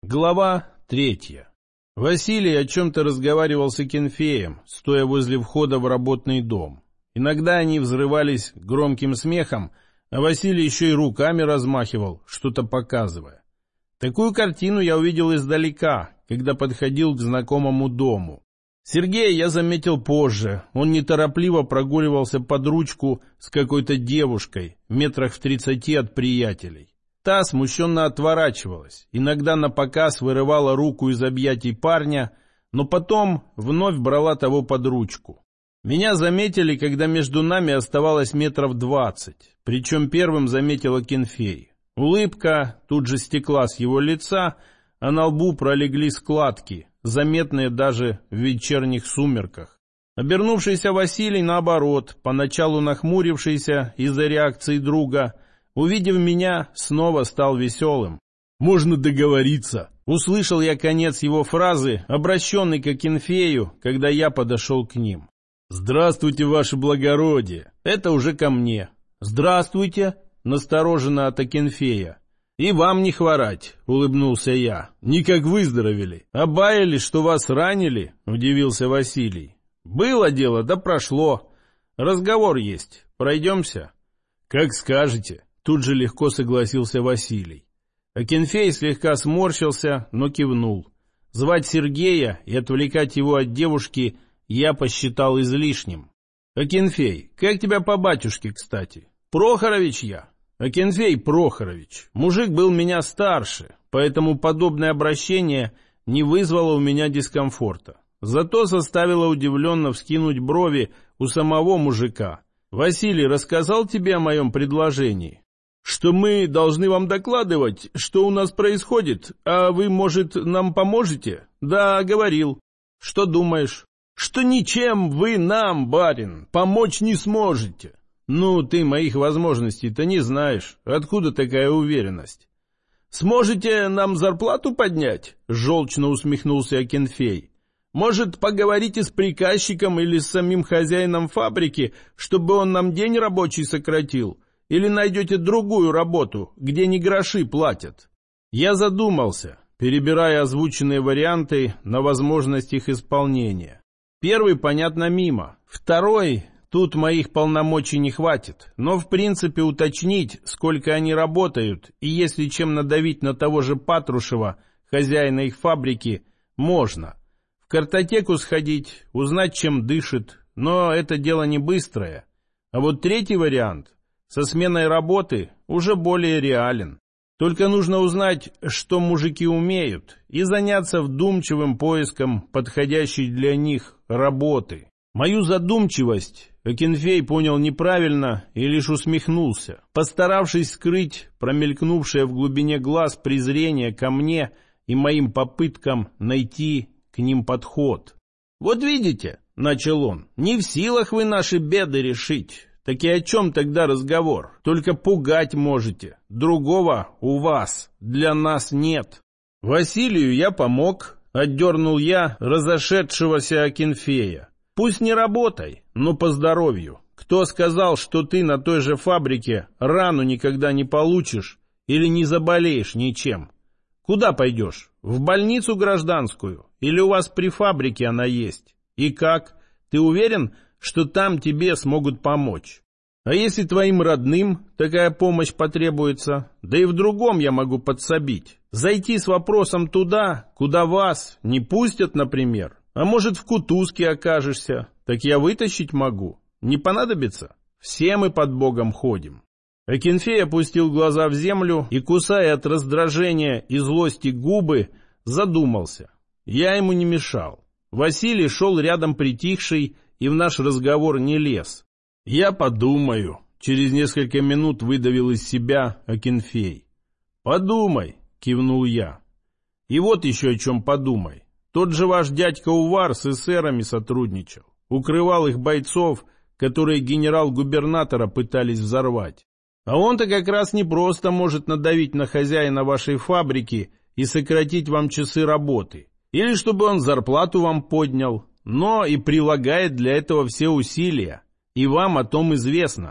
Глава 3. Василий о чем-то разговаривал с Акинфеем, стоя возле входа в работный дом. Иногда они взрывались громким смехом, а Василий еще и руками размахивал, что-то показывая. Такую картину я увидел издалека, когда подходил к знакомому дому. Сергея я заметил позже. Он неторопливо прогуливался под ручку с какой-то девушкой, метрах в 30 от приятелей. Та смущенно отворачивалась, иногда напоказ вырывала руку из объятий парня, но потом вновь брала того под ручку. Меня заметили, когда между нами оставалось метров 20, причем первым заметил Акинфей. Улыбка тут же стекла с его лица, а на лбу пролегли складки, заметные даже в вечерних сумерках. Обернувшийся Василий, наоборот, поначалу нахмурившийся из-за реакции друга, увидев меня, снова стал веселым. «Можно договориться!» Услышал я конец его фразы, обращенной к Акинфею, когда я подошел к ним. «Здравствуйте, ваше благородие!» Это уже ко мне. «Здравствуйте!» Настороженно от Акинфея. «И вам не хворать!» — улыбнулся я. «Никак выздоровели. Обаяли, что вас ранили?» — удивился Василий. «Было дело, да прошло. Разговор есть. Пройдемся?» «Как скажете!» Тут же легко согласился Василий. Акинфей слегка сморщился, но кивнул. Звать Сергея и отвлекать его от девушки я посчитал излишним. «Акинфей, как тебя по батюшке, кстати?» «Прохорович я». «Акинфей Прохорович. Мужик был меня старше, поэтому подобное обращение не вызвало у меня дискомфорта. Зато заставило удивленно вскинуть брови у самого мужика. Василий рассказал тебе о моем предложении?» «Что мы должны вам докладывать, что у нас происходит, а вы, может, нам поможете?» «Да, говорил». «Что думаешь?» «Что ничем вы нам, барин, помочь не сможете». «Ну, ты моих возможностей-то не знаешь. Откуда такая уверенность?» «Сможете нам зарплату поднять?» — желчно усмехнулся Акинфей. «Может, поговорите с приказчиком или с самим хозяином фабрики, чтобы он нам день рабочий сократил? Или найдете другую работу, где не гроши платят?» Я задумался, перебирая озвученные варианты на возможность их исполнения. Первый, понятно, мимо. Второй, тут моих полномочий не хватит. Но, в принципе, уточнить, сколько они работают, и если чем надавить на того же Патрушева, хозяина их фабрики, можно. В картотеку сходить, узнать, чем дышит, но это дело не быстрое. А вот третий вариант со сменой работы уже более реален. Только нужно узнать, что мужики умеют, и заняться вдумчивым поиском подходящей для них работы. Мою задумчивость Акинфей понял неправильно и лишь усмехнулся, постаравшись скрыть промелькнувшее в глубине глаз презрение ко мне и моим попыткам найти к ним подход. «Вот видите, — начал он, — не в силах вы наши беды решить. Так и о чем тогда разговор? Только пугать можете. Другого у вас, для нас нет». «Василию я помог», — отдернул я разошедшегося Акинфея. «Пусть не работай, но по здоровью. Кто сказал, что ты на той же фабрике рану никогда не получишь или не заболеешь ничем? Куда пойдешь? В больницу гражданскую? Или у вас при фабрике она есть? И как? Ты уверен, что там тебе смогут помочь? А если твоим родным такая помощь потребуется? Да и в другом я могу подсобить. Зайти с вопросом туда, куда вас не пустят, например. А может, в кутузке окажешься? Так я вытащить могу. Не понадобится? Все мы под Богом ходим». Акинфей опустил глаза в землю и, кусая от раздражения и злости губы, задумался. Я ему не мешал. Василий шел рядом притихший и в наш разговор не лез. «Я подумаю», — через несколько минут выдавил из себя Акинфей. «Подумай», — кивнул я. «И вот еще о чем подумай. Тот же ваш дядька Увар с эсерами сотрудничал, укрывал их бойцов, которые генерал-губернатора пытались взорвать. А он-то как раз не просто может надавить на хозяина вашей фабрики и сократить вам часы работы, или чтобы он зарплату вам поднял, но и прилагает для этого все усилия, и вам о том известно.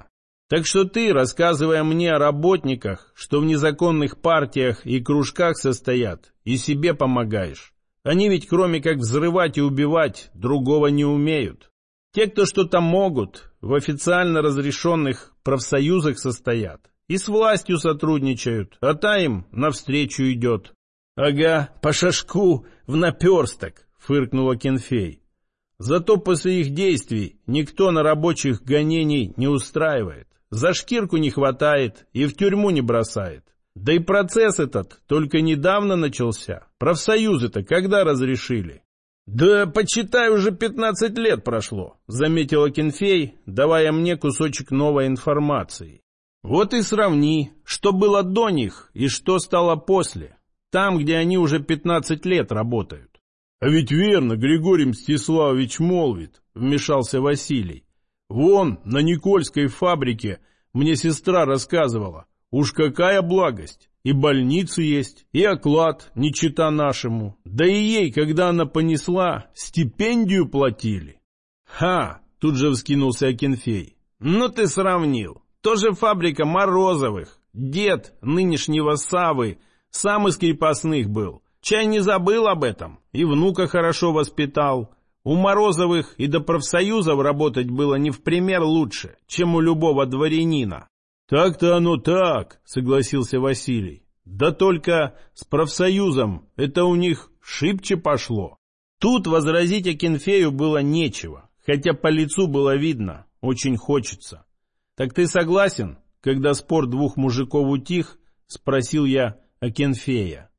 Так что ты, рассказывая мне о работниках, что в незаконных партиях и кружках состоят, и себе помогаешь. Они ведь кроме как взрывать и убивать, другого не умеют. Те, кто что-то могут, в официально разрешенных профсоюзах состоят и с властью сотрудничают, а та им навстречу идет. — Ага, по шашку в наперсток, — фыркнула Кенфей. Зато после их действий никто на рабочих гонений не устраивает. За шкирку не хватает и в тюрьму не бросает. Да и процесс этот только недавно начался. Профсоюзы-то когда разрешили? Да, почитай, уже 15 лет прошло, заметила Кенфей, давая мне кусочек новой информации. Вот и сравни, что было до них и что стало после. Там, где они уже 15 лет работают. А ведь верно, Григорий Мстиславович молвит, вмешался Василий. Вон, на Никольской фабрике мне сестра рассказывала. Уж какая благость! И больницы есть, и оклад, не чета нашему. Да и ей, когда она понесла, стипендию платили. Ха! Тут же вскинулся Акинфей. Ну ты сравнил. Тоже фабрика Морозовых. Дед нынешнего Савы сам из крепостных был. Чай не забыл об этом. И внука хорошо воспитал. У Морозовых и до профсоюзов работать было не в пример лучше, чем у любого дворянина. «Так-то оно так», — согласился Василий. «Да только с профсоюзом это у них шибче пошло». Тут возразить Акинфею было нечего, хотя по лицу было видно, очень хочется. «Так ты согласен?» — когда спор двух мужиков утих, спросил я Акинфея.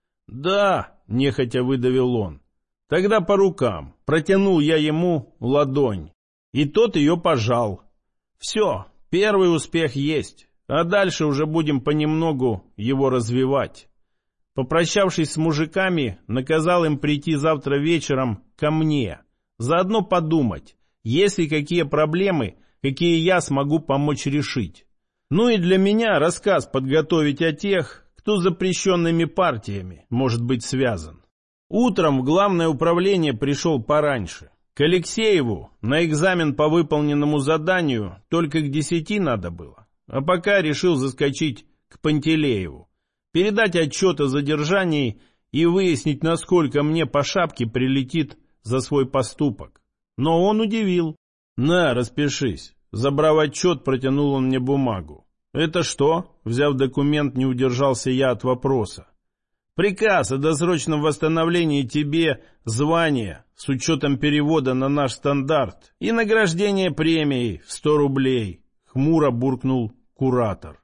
«Да», — нехотя выдавил он. Тогда по рукам. Протянул я ему ладонь. И тот ее пожал. Все, первый успех есть. А дальше уже будем понемногу его развивать. Попрощавшись с мужиками, наказал им прийти завтра вечером ко мне. Заодно подумать, есть ли какие проблемы, какие я смогу помочь решить. Ну и для меня рассказ подготовить о тех, кто с запрещенными партиями может быть связан. Утром в главное управление пришел пораньше. К Алексееву на экзамен по выполненному заданию только к 10 надо было. А пока решил заскочить к Пантелееву, передать отчет о задержании и выяснить, насколько мне по шапке прилетит за свой поступок. Но он удивил. «На, распишись». Забрав отчет, протянул он мне бумагу. «Это что?» Взяв документ, не удержался я от вопроса. «Приказ о досрочном восстановлении тебе звания с учетом перевода на наш стандарт и награждение премией в 100 рублей», — хмуро буркнул куратор.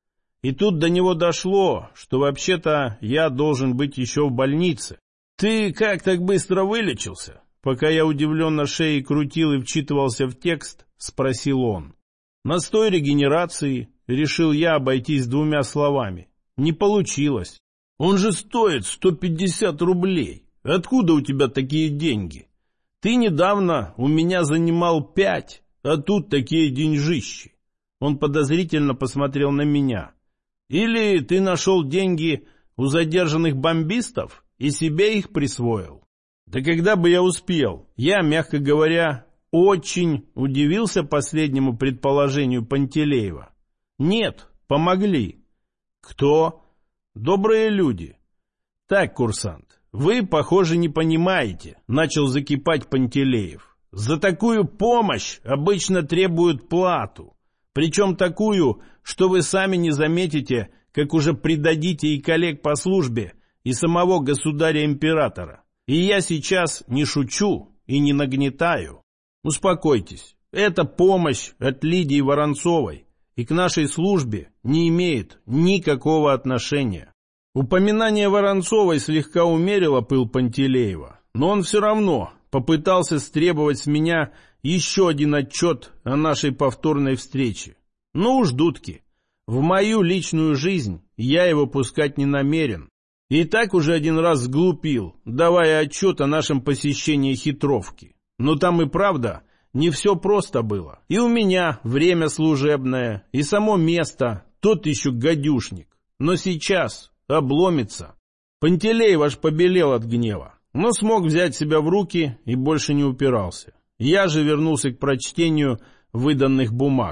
И тут до него дошло, что вообще-то я должен быть еще в больнице. «Ты как так быстро вылечился?» Пока я удивленно шеей крутил и вчитывался в текст, спросил он. «Настой регенерации», — решил я обойтись 2 словами. Не получилось. «Он же стоит 150 рублей. Откуда у тебя такие деньги? Ты недавно у меня занимал 5, а тут такие деньжищи». Он подозрительно посмотрел на меня. «Или ты нашел деньги у задержанных бомбистов и себе их присвоил?» Да когда бы я успел? Я, мягко говоря, очень удивился последнему предположению Пантелеева. «Нет, помогли». «Кто?» «Добрые люди». «Так, курсант, вы, похоже, не понимаете», — начал закипать Пантелеев. «За такую помощь обычно требуют плату. Причем такую, что вы сами не заметите, как уже предадите и коллег по службе, и самого государя-императора. И я сейчас не шучу и не нагнетаю. Успокойтесь, это помощь от Лидии Воронцовой и к нашей службе не имеет никакого отношения». Упоминание Воронцовой слегка умерило пыл Пантелеева, но он все равно попытался стребовать с меня еще один отчет о нашей повторной встрече. Ну уж, дудки, в мою личную жизнь я его пускать не намерен. И так уже один раз сглупил, давая отчет о нашем посещении хитровки. Но там и правда не все просто было. И у меня время служебное, и само место, тот еще гадюшник. Но сейчас обломится. Пантелеев аж побелел от гнева, но смог взять себя в руки и больше не упирался. Я же вернулся к прочтению выданных бумаг.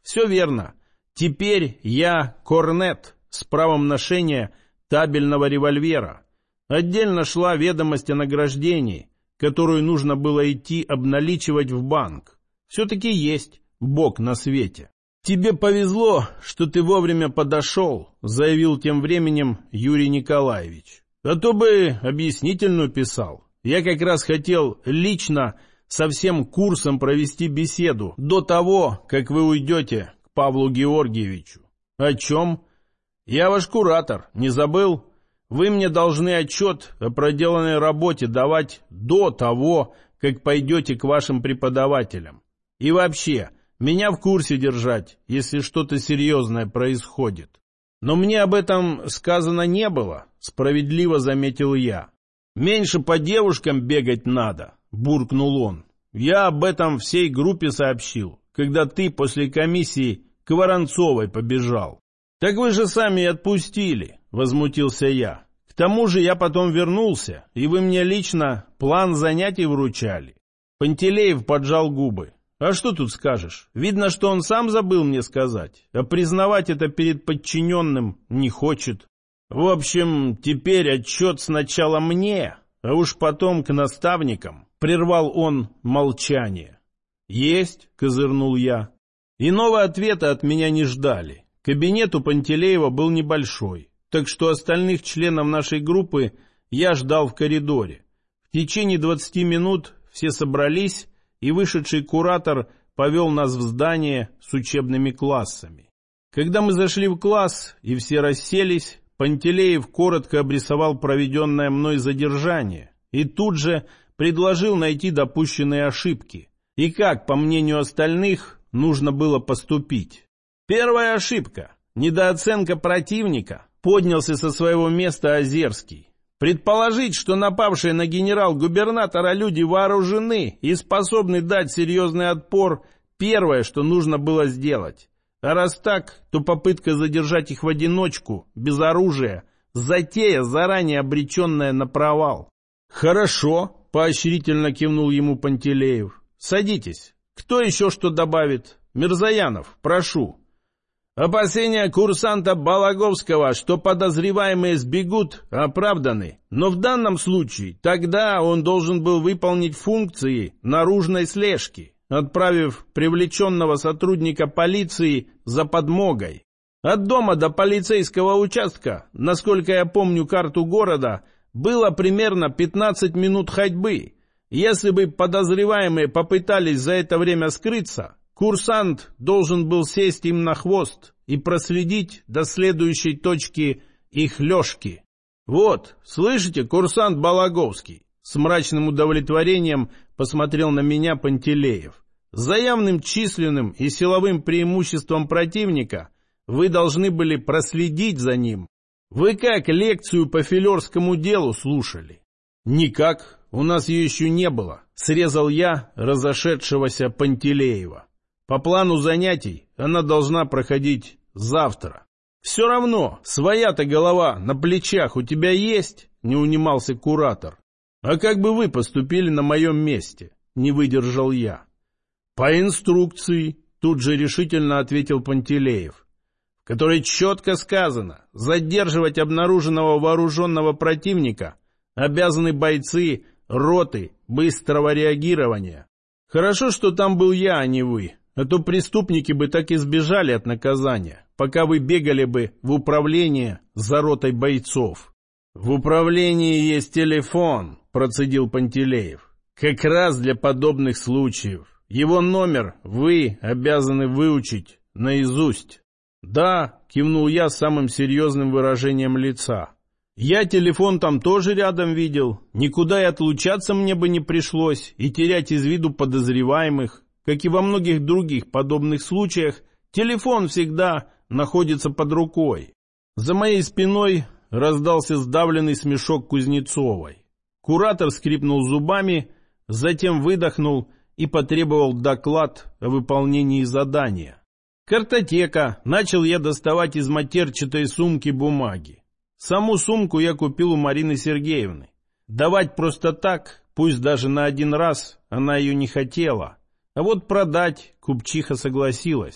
Все верно. Теперь я корнет с правом ношения табельного револьвера. Отдельно шла ведомость о награждении, которую нужно было идти обналичивать в банк. Все-таки есть Бог на свете. «Тебе повезло, что ты вовремя подошел», — заявил тем временем Юрий Николаевич. «А то бы объяснительную писал. Я как раз хотел лично со всем курсом провести беседу до того, как вы уйдете к Павлу Георгиевичу». «О чем?» «Я ваш куратор, не забыл? Вы мне должны отчет о проделанной работе давать до того, как пойдете к вашим преподавателям. И вообще, меня в курсе держать, если что-то серьезное происходит». «Но мне об этом сказано не было», — справедливо заметил я. «Меньше по девушкам бегать надо», — буркнул он. «Я об этом всей группе сообщил, когда ты после комиссии к Воронцовой побежал». «Так вы же сами и отпустили», — возмутился я. «К тому же я потом вернулся, и вы мне лично план занятий вручали». Пантелеев поджал губы. «А что тут скажешь? Видно, что он сам забыл мне сказать, а признавать это перед подчиненным не хочет. В общем, теперь отчет сначала мне, а уж потом к наставникам», — прервал он молчание. «Есть», — козырнул я. Иного ответа от меня не ждали. Кабинет у Пантелеева был небольшой, так что остальных членов нашей группы я ждал в коридоре. В течение 20 минут все собрались, и вышедший куратор повел нас в здание с учебными классами. Когда мы зашли в класс и все расселись, Пантелеев коротко обрисовал проведенное мной задержание и тут же предложил найти допущенные ошибки и как, по мнению остальных, нужно было поступить. Первая ошибка – недооценка противника. Поднялся со своего места Озерский. Предположить, что напавшие на генерал-губернатора люди вооружены и способны дать серьезный отпор – первое, что нужно было сделать. А раз так, то попытка задержать их в одиночку, без оружия, затея, заранее обреченная на провал. «Хорошо», – поощрительно кивнул ему Пантелеев. «Садитесь. Кто еще что добавит? Мирзаянов, прошу». «Опасения курсанта Балаговского, что подозреваемые сбегут, оправданы. Но в данном случае тогда он должен был выполнить функции наружной слежки, отправив привлеченного сотрудника полиции за подмогой. От дома до полицейского участка, насколько я помню карту города, было примерно 15 минут ходьбы. Если бы подозреваемые попытались за это время скрыться, курсант должен был сесть им на хвост и проследить до следующей точки их лёжки. Вот, слышите, курсант Балаговский?» С мрачным удовлетворением посмотрел на меня Пантелеев. «За явным численным и силовым преимуществом противника вы должны были проследить за ним. Вы как лекцию по филерскому делу слушали?» «Никак, у нас ее еще не было», — срезал я разошедшегося Пантелеева. «По плану занятий она должна проходить завтра». «Все равно, своя-то голова на плечах у тебя есть?» — не унимался куратор. «А как бы вы поступили на моем месте?» — не выдержал я. «По инструкции», — тут же решительно ответил Пантелеев, в которой четко сказано: задерживать обнаруженного вооруженного противника обязаны бойцы роты быстрого реагирования. Хорошо, что там был я, а не вы. А то преступники бы так и сбежали от наказания, пока вы бегали бы в управление за ротой бойцов». «В управлении есть телефон», — процедил Пантелеев. «Как раз для подобных случаев. Его номер вы обязаны выучить наизусть». «Да», — кивнул я с самым серьезным выражением лица. «Я телефон там тоже рядом видел. Никуда и отлучаться мне бы не пришлось, и терять из виду подозреваемых. Как и во многих других подобных случаях, телефон всегда находится под рукой». За моей спиной раздался сдавленный смешок Кузнецовой. Куратор скрипнул зубами, затем выдохнул и потребовал доклад о выполнении задания. «Картотека», — начал я доставать из матерчатой сумки бумаги. Саму сумку я купил у Марины Сергеевны. Давать просто так, пусть даже на один раз, она ее не хотела. А вот продать купчиха согласилась.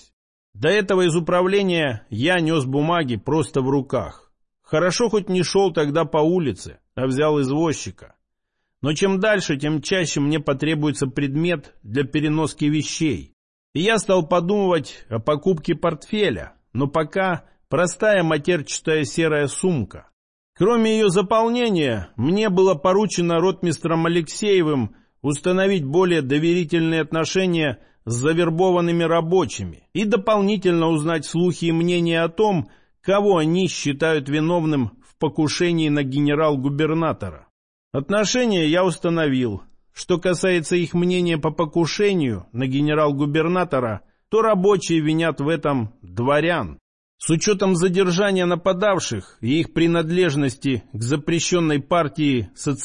До этого из управления я нес бумаги просто в руках. Хорошо хоть не шел тогда по улице, а взял извозчика. Но чем дальше, тем чаще мне потребуется предмет для переноски вещей. И я стал подумывать о покупке портфеля, но пока простая матерчатая серая сумка. Кроме ее заполнения, мне было поручено ротмистром Алексеевым установить более доверительные отношения с завербованными рабочими и дополнительно узнать слухи и мнения о том, кого они считают виновным в покушении на генерал-губернатора. Отношения я установил. Что касается их мнения по покушению на генерал-губернатора, то рабочие винят в этом дворян. С учетом задержания нападавших и их принадлежности к запрещенной партии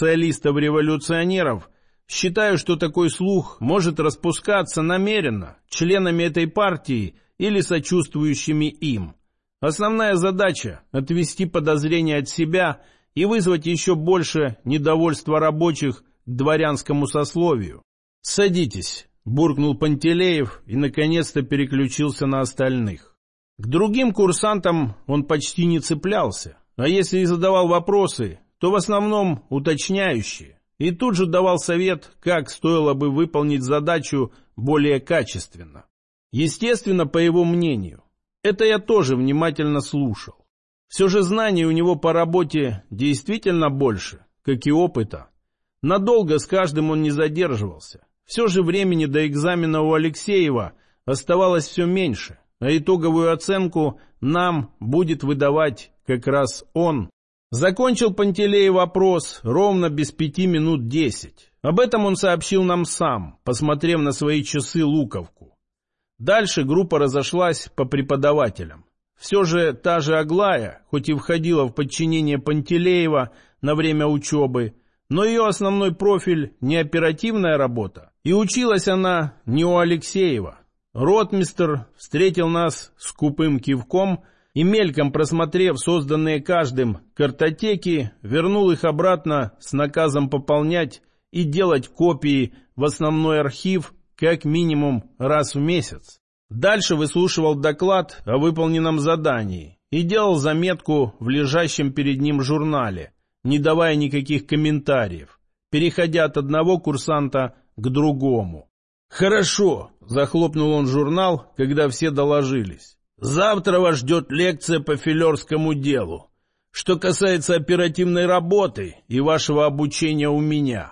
социалистов-революционеров, считаю, что такой слух может распускаться намеренно членами этой партии или сочувствующими им. Основная задача – отвести подозрения от себя и вызвать еще больше недовольства рабочих к дворянскому сословию. «Садитесь», – буркнул Пантелеев и наконец-то переключился на остальных. К другим курсантам он почти не цеплялся, а если и задавал вопросы, то в основном уточняющие, и тут же давал совет, как стоило бы выполнить задачу более качественно. Естественно, по его мнению. Это я тоже внимательно слушал. Все же знаний у него по работе действительно больше, как и опыта. Надолго с каждым он не задерживался. Все же времени до экзамена у Алексеева оставалось все меньше, а итоговую оценку нам будет выдавать как раз он. Закончил Пантелеев вопрос ровно без 5 минут 10. Об этом он сообщил нам сам, посмотрев на свои часы-луковку. Дальше группа разошлась по преподавателям. Все же та же Аглая, хоть и входила в подчинение Пантелеева на время учебы, но ее основной профиль не оперативная работа, и училась она не у Алексеева. Ротмистр встретил нас скупым кивком и, мельком просмотрев созданные каждым картотеки, вернул их обратно с наказом пополнять и делать копии в основной архив как минимум раз в месяц. Дальше выслушивал доклад о выполненном задании и делал заметку в лежащем перед ним журнале, не давая никаких комментариев, переходя от одного курсанта к другому. «Хорошо», — захлопнул он журнал, когда все доложились. «Завтра вас ждет лекция по филерскому делу. Что касается оперативной работы и вашего обучения у меня.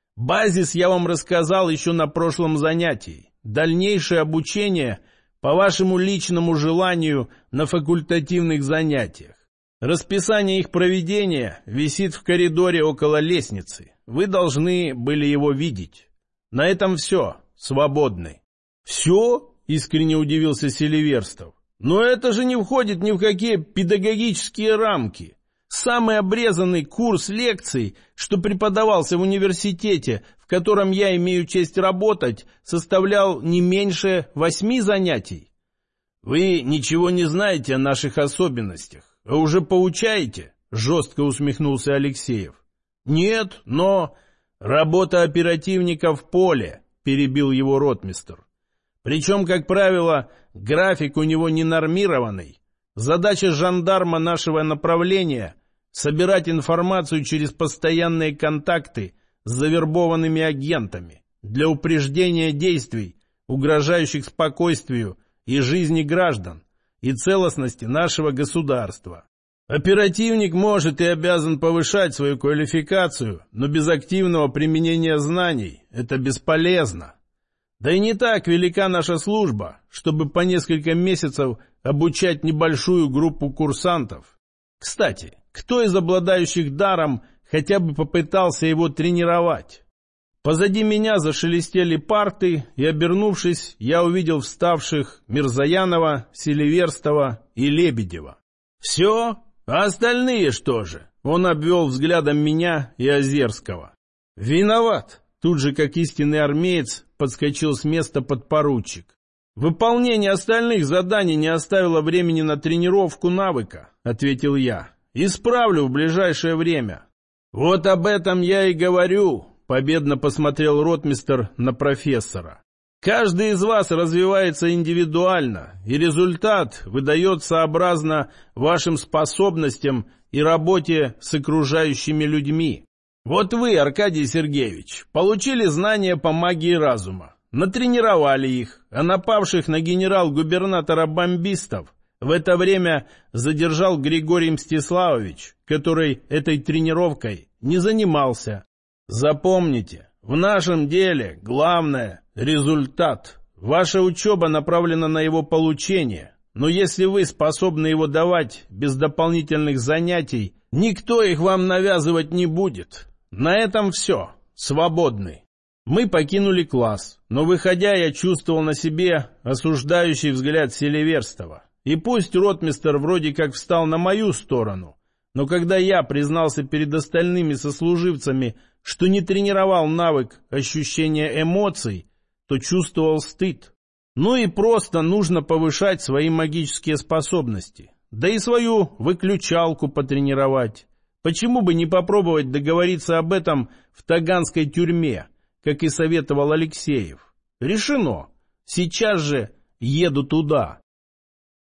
Базис я вам рассказал еще на прошлом занятии. Дальнейшее обучение по вашему личному желанию на факультативных занятиях. Расписание их проведения висит в коридоре около лестницы. Вы должны были его видеть. На этом все. Свободны». «Все?» — искренне удивился Селиверстов. «Но это же не входит ни в какие педагогические рамки. Самый обрезанный курс лекций, что преподавался в университете, в котором я имею честь работать, составлял не меньше 8 занятий». «Вы ничего не знаете о наших особенностях, а уже поучаете?» — жестко усмехнулся Алексеев. «Нет, но работа оперативника в поле», — перебил его ротмистр. «Причем, как правило, график у него не нормированный. Задача жандарма нашего направления — собирать информацию через постоянные контакты с завербованными агентами для упреждения действий, угрожающих спокойствию и жизни граждан и целостности нашего государства. Оперативник может и обязан повышать свою квалификацию, но без активного применения знаний это бесполезно. Да и не так велика наша служба, чтобы по несколько месяцев обучать небольшую группу курсантов. Кстати, кто из обладающих даром хотя бы попытался его тренировать?» Позади меня зашелестели парты, и, обернувшись, я увидел вставших Мирзаянова, Селиверстова и Лебедева. «Все? А остальные что же?» Он обвел взглядом меня и Озерского. «Виноват!» Тут же, как истинный армеец, подскочил с места подпоручик. «Выполнение остальных заданий не оставило времени на тренировку навыка», — ответил я. «Исправлю в ближайшее время». «Вот об этом я и говорю», — победно посмотрел ротмистр на профессора. Каждый из вас развивается индивидуально, и результат выдается сообразно вашим способностям и работе с окружающими людьми. Вот вы, Аркадий Сергеевич, получили знания по магии разума, натренировали их, а напавших на генерал-губернатора бомбистов в это время задержал Григорий Мстиславович, который этой тренировкой не занимался. Запомните, в нашем деле главное – результат. Ваша учеба направлена на его получение, но если вы способны его давать без дополнительных занятий, никто их вам навязывать не будет. На этом все. Свободны. Мы покинули класс, но выходя, я чувствовал на себе осуждающий взгляд Селиверстова. И пусть ротмистр вроде как встал на мою сторону, но когда я признался перед остальными сослуживцами, что не тренировал навык ощущения эмоций, то чувствовал стыд. Ну и просто нужно повышать свои магические способности, да и свою выключалку потренировать. Почему бы не попробовать договориться об этом в таганской тюрьме, как и советовал Алексеев? Решено. Сейчас же еду туда.